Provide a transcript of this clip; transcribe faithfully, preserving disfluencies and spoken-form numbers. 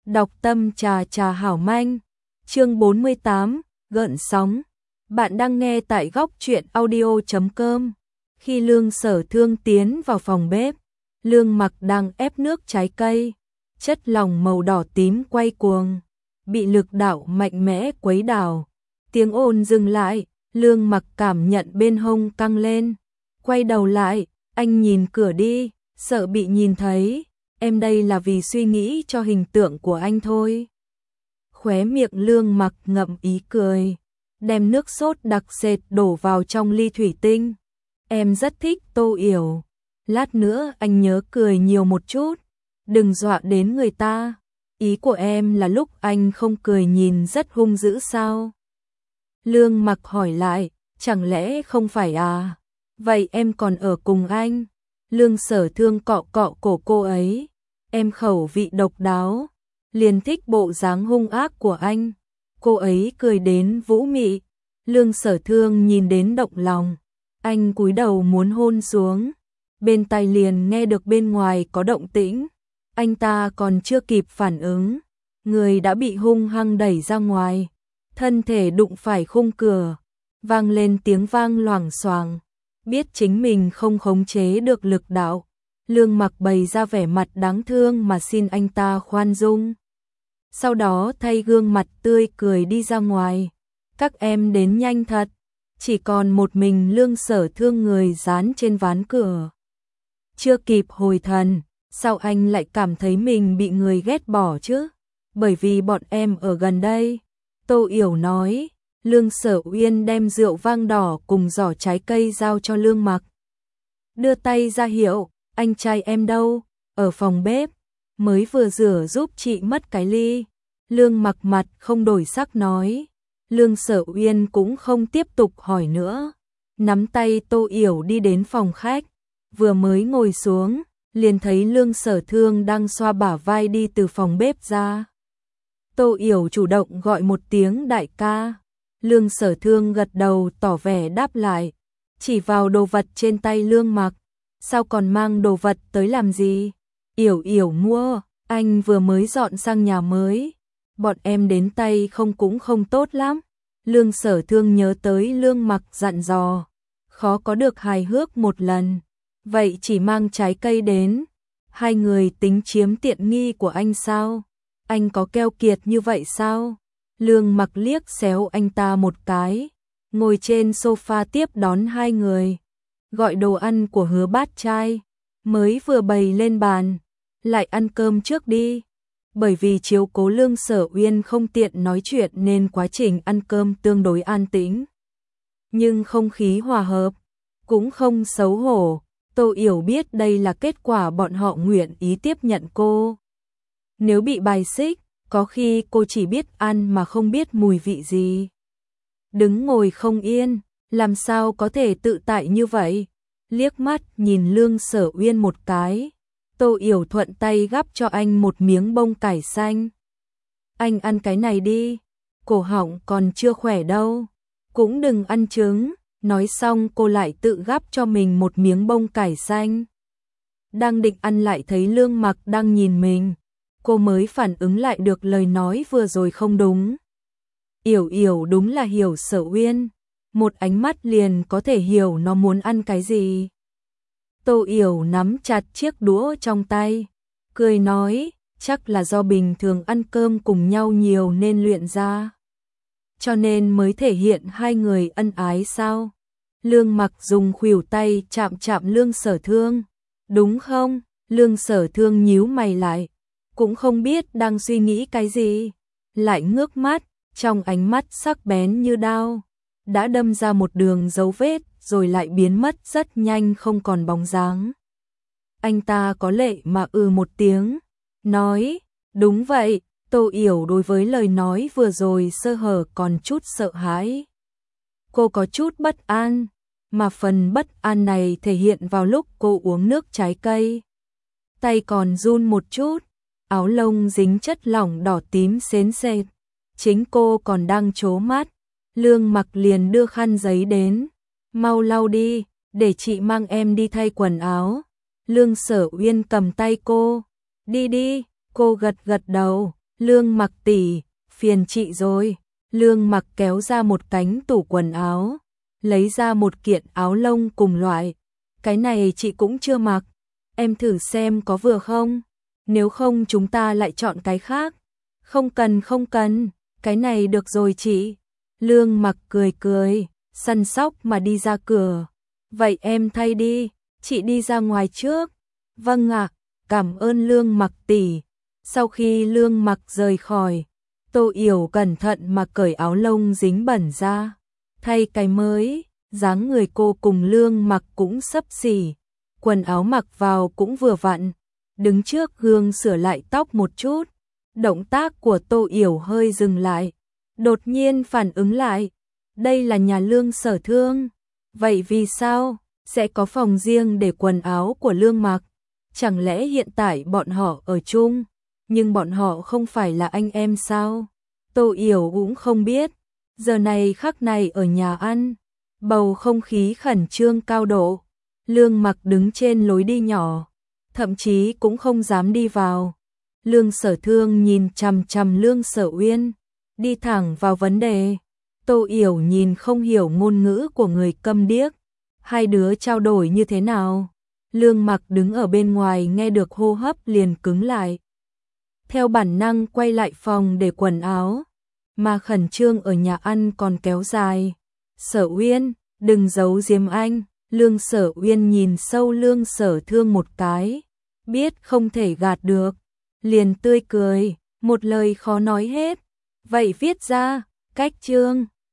Đọc tâm trà trà hảo manh. Chương bốn mươi tám, gợn sóng. Bạn đang nghe tại góc truyện audio chấm com. Khi Lương Sở Thương tiến vào phòng bếp, Lương Mặc đang ép nước trái cây, chất lỏng màu đỏ tím quay cuồng, bị lực đạo mạnh mẽ quấy đảo. Tiếng ồn dừng lại, Lương Mặc cảm nhận bên hông căng lên, quay đầu lại, anh nhìn cửa đi, sợ bị nhìn thấy. Em đây là vì suy nghĩ cho hình tượng của anh thôi. Khóe miệng Lương Mặc ngậm ý cười, đem nước sốt đặc sệt đổ vào trong ly thủy tinh. Em rất thích Tô Yểu, lát nữa anh nhớ cười nhiều một chút, đừng dọa đến người ta. Ý của em là lúc anh không cười nhìn rất hung dữ sao? Lương Mặc hỏi lại, chẳng lẽ không phải à? Vậy em còn ở cùng anh? Lương Sở Thương cọ cọ cổ cô ấy, em khẩu vị độc đáo, liền thích bộ dáng hung ác của anh. Cô ấy cười đến vũ mị, Lương Sở Thương nhìn đến động lòng, anh cúi đầu muốn hôn xuống, bên tai liền nghe được bên ngoài có động tĩnh, anh ta còn chưa kịp phản ứng, người đã bị hung hăng đẩy ra ngoài, thân thể đụng phải khung cửa, vang lên tiếng vang loảng xoảng. Biết chính mình không khống chế được lực đạo, Lương Mặc bày ra vẻ mặt đáng thương mà xin anh ta khoan dung. Sau đó thay gương mặt tươi cười đi ra ngoài. Các em đến nhanh thật, chỉ còn một mình Lương Sở Thương người dán trên ván cửa. Chưa kịp hồi thần, sao anh lại cảm thấy mình bị người ghét bỏ chứ? Bởi vì bọn em ở gần đây. Tô Yểu nói. Lương Sở Uyên đem rượu vang đỏ cùng giỏ trái cây giao cho Lương Mặc. Đưa tay ra hiệu, anh trai em đâu? Ở phòng bếp, mới vừa rửa giúp chị mất cái ly. Lương Mặc mặt không đổi sắc nói. Lương Sở Uyên cũng không tiếp tục hỏi nữa. Nắm tay Tô Yểu đi đến phòng khách, vừa mới ngồi xuống, liền thấy Lương Sở Thương đang xoa bả vai đi từ phòng bếp ra. Tô Yểu chủ động gọi một tiếng đại ca. Lương Sở Thương gật đầu tỏ vẻ đáp lại, chỉ vào đồ vật trên tay Lương Mặc. Sao còn mang đồ vật tới làm gì? Yểu Yểu mua, anh vừa mới dọn sang nhà mới. Bọn em đến tay không cũng không tốt lắm. Lương Sở Thương nhớ tới Lương Mặc dặn dò, khó có được hài hước một lần. Vậy chỉ mang trái cây đến. Hai người tính chiếm tiện nghi của anh sao? Anh có keo kiệt như vậy sao? Lương Mặc liếc xéo anh ta một cái, ngồi trên sofa tiếp đón hai người, gọi đồ ăn của Hứa Bát Trai, mới vừa bày lên bàn, lại ăn cơm trước đi. Bởi vì chiếu cố Lương Sở Uyên không tiện nói chuyện nên quá trình ăn cơm tương đối an tĩnh. Nhưng không khí hòa hợp, cũng không xấu hổ, Tô Yểu biết đây là kết quả bọn họ nguyện ý tiếp nhận cô. Nếu bị bài xích, có khi cô chỉ biết ăn mà không biết mùi vị gì. Đứng ngồi không yên, làm sao có thể tự tại như vậy? Liếc mắt nhìn Lương Sở Uyên một cái, Tô Yểu thuận tay gắp cho anh một miếng bông cải xanh. Anh ăn cái này đi, cổ họng còn chưa khỏe đâu. Cũng đừng ăn trứng. Nói xong cô lại tự gắp cho mình một miếng bông cải xanh. Đang định ăn lại thấy Lương Mặc đang nhìn mình. Cô mới phản ứng lại được lời nói vừa rồi không đúng. Yểu Yểu đúng là hiểu Sở Uyên, một ánh mắt liền có thể hiểu nó muốn ăn cái gì. Tô Yểu nắm chặt chiếc đũa trong tay, cười nói, chắc là do bình thường ăn cơm cùng nhau nhiều nên luyện ra. Cho nên mới thể hiện hai người ân ái sao? Lương Mặc dùng khuỷu tay chạm chạm Lương Sở Thương. Đúng không? Lương Sở Thương nhíu mày lại, cũng không biết đang suy nghĩ cái gì, lại ngước mắt, trong ánh mắt sắc bén như đao, đã đâm ra một đường dấu vết rồi lại biến mất rất nhanh không còn bóng dáng. Anh ta có lệ mà ừ một tiếng, nói, đúng vậy. Tô Yểu đối với lời nói vừa rồi sơ hở còn chút sợ hãi. Cô có chút bất an, mà phần bất an này thể hiện vào lúc cô uống nước trái cây. Tay còn run một chút, áo lông dính chất lỏng đỏ tím sến sệt. Chính cô còn đang trố mắt, Lương Mặc liền đưa khăn giấy đến. Mau lau đi, để chị mang em đi thay quần áo. Lương Sở Uyên cầm tay cô. Đi đi, cô gật gật đầu. Lương Mặc tỷ, phiền chị rồi. Lương Mặc kéo ra một cánh tủ quần áo, lấy ra một kiện áo lông cùng loại. Cái này chị cũng chưa mặc, em thử xem có vừa không? Nếu không chúng ta lại chọn cái khác. Không cần không cần, cái này được rồi chị. Lương Mặc cười cười, săn sóc mà đi ra cửa. Vậy em thay đi, chị đi ra ngoài trước. Vâng ạ, cảm ơn Lương Mặc tỷ. Sau khi Lương Mặc rời khỏi, Tô Yểu cẩn thận mà cởi áo lông dính bẩn ra, thay cái mới. Dáng người cô cùng Lương Mặc cũng xấp xỉ, quần áo mặc vào cũng vừa vặn. Đứng trước gương sửa lại tóc một chút, động tác của Tô Yểu hơi dừng lại, đột nhiên phản ứng lại, đây là nhà Lương Sở Thương, vậy vì sao sẽ có phòng riêng để quần áo của Lương Mặc? Chẳng lẽ hiện tại bọn họ ở chung, nhưng bọn họ không phải là anh em sao? Tô Yểu cũng không biết. Giờ này khắc này ở nhà ăn, bầu không khí khẩn trương cao độ. Lương Mặc đứng trên lối đi nhỏ, thậm chí cũng không dám đi vào. Lương Sở Thương nhìn chằm chằm Lương Sở Uyên, đi thẳng vào vấn đề. Tô Yểu nhìn không hiểu ngôn ngữ của người câm điếc, hai đứa trao đổi như thế nào? Lương Mặc đứng ở bên ngoài nghe được hô hấp liền cứng lại. Theo bản năng quay lại phòng để quần áo, mà khẩn trương ở nhà ăn còn kéo dài. Sở Uyên, đừng giấu giếm anh. Lương Sở Uyên nhìn sâu Lương Sở Thương một cái, biết không thể gạt được, liền tươi cười, một lời khó nói hết. Vậy viết ra, cách chương.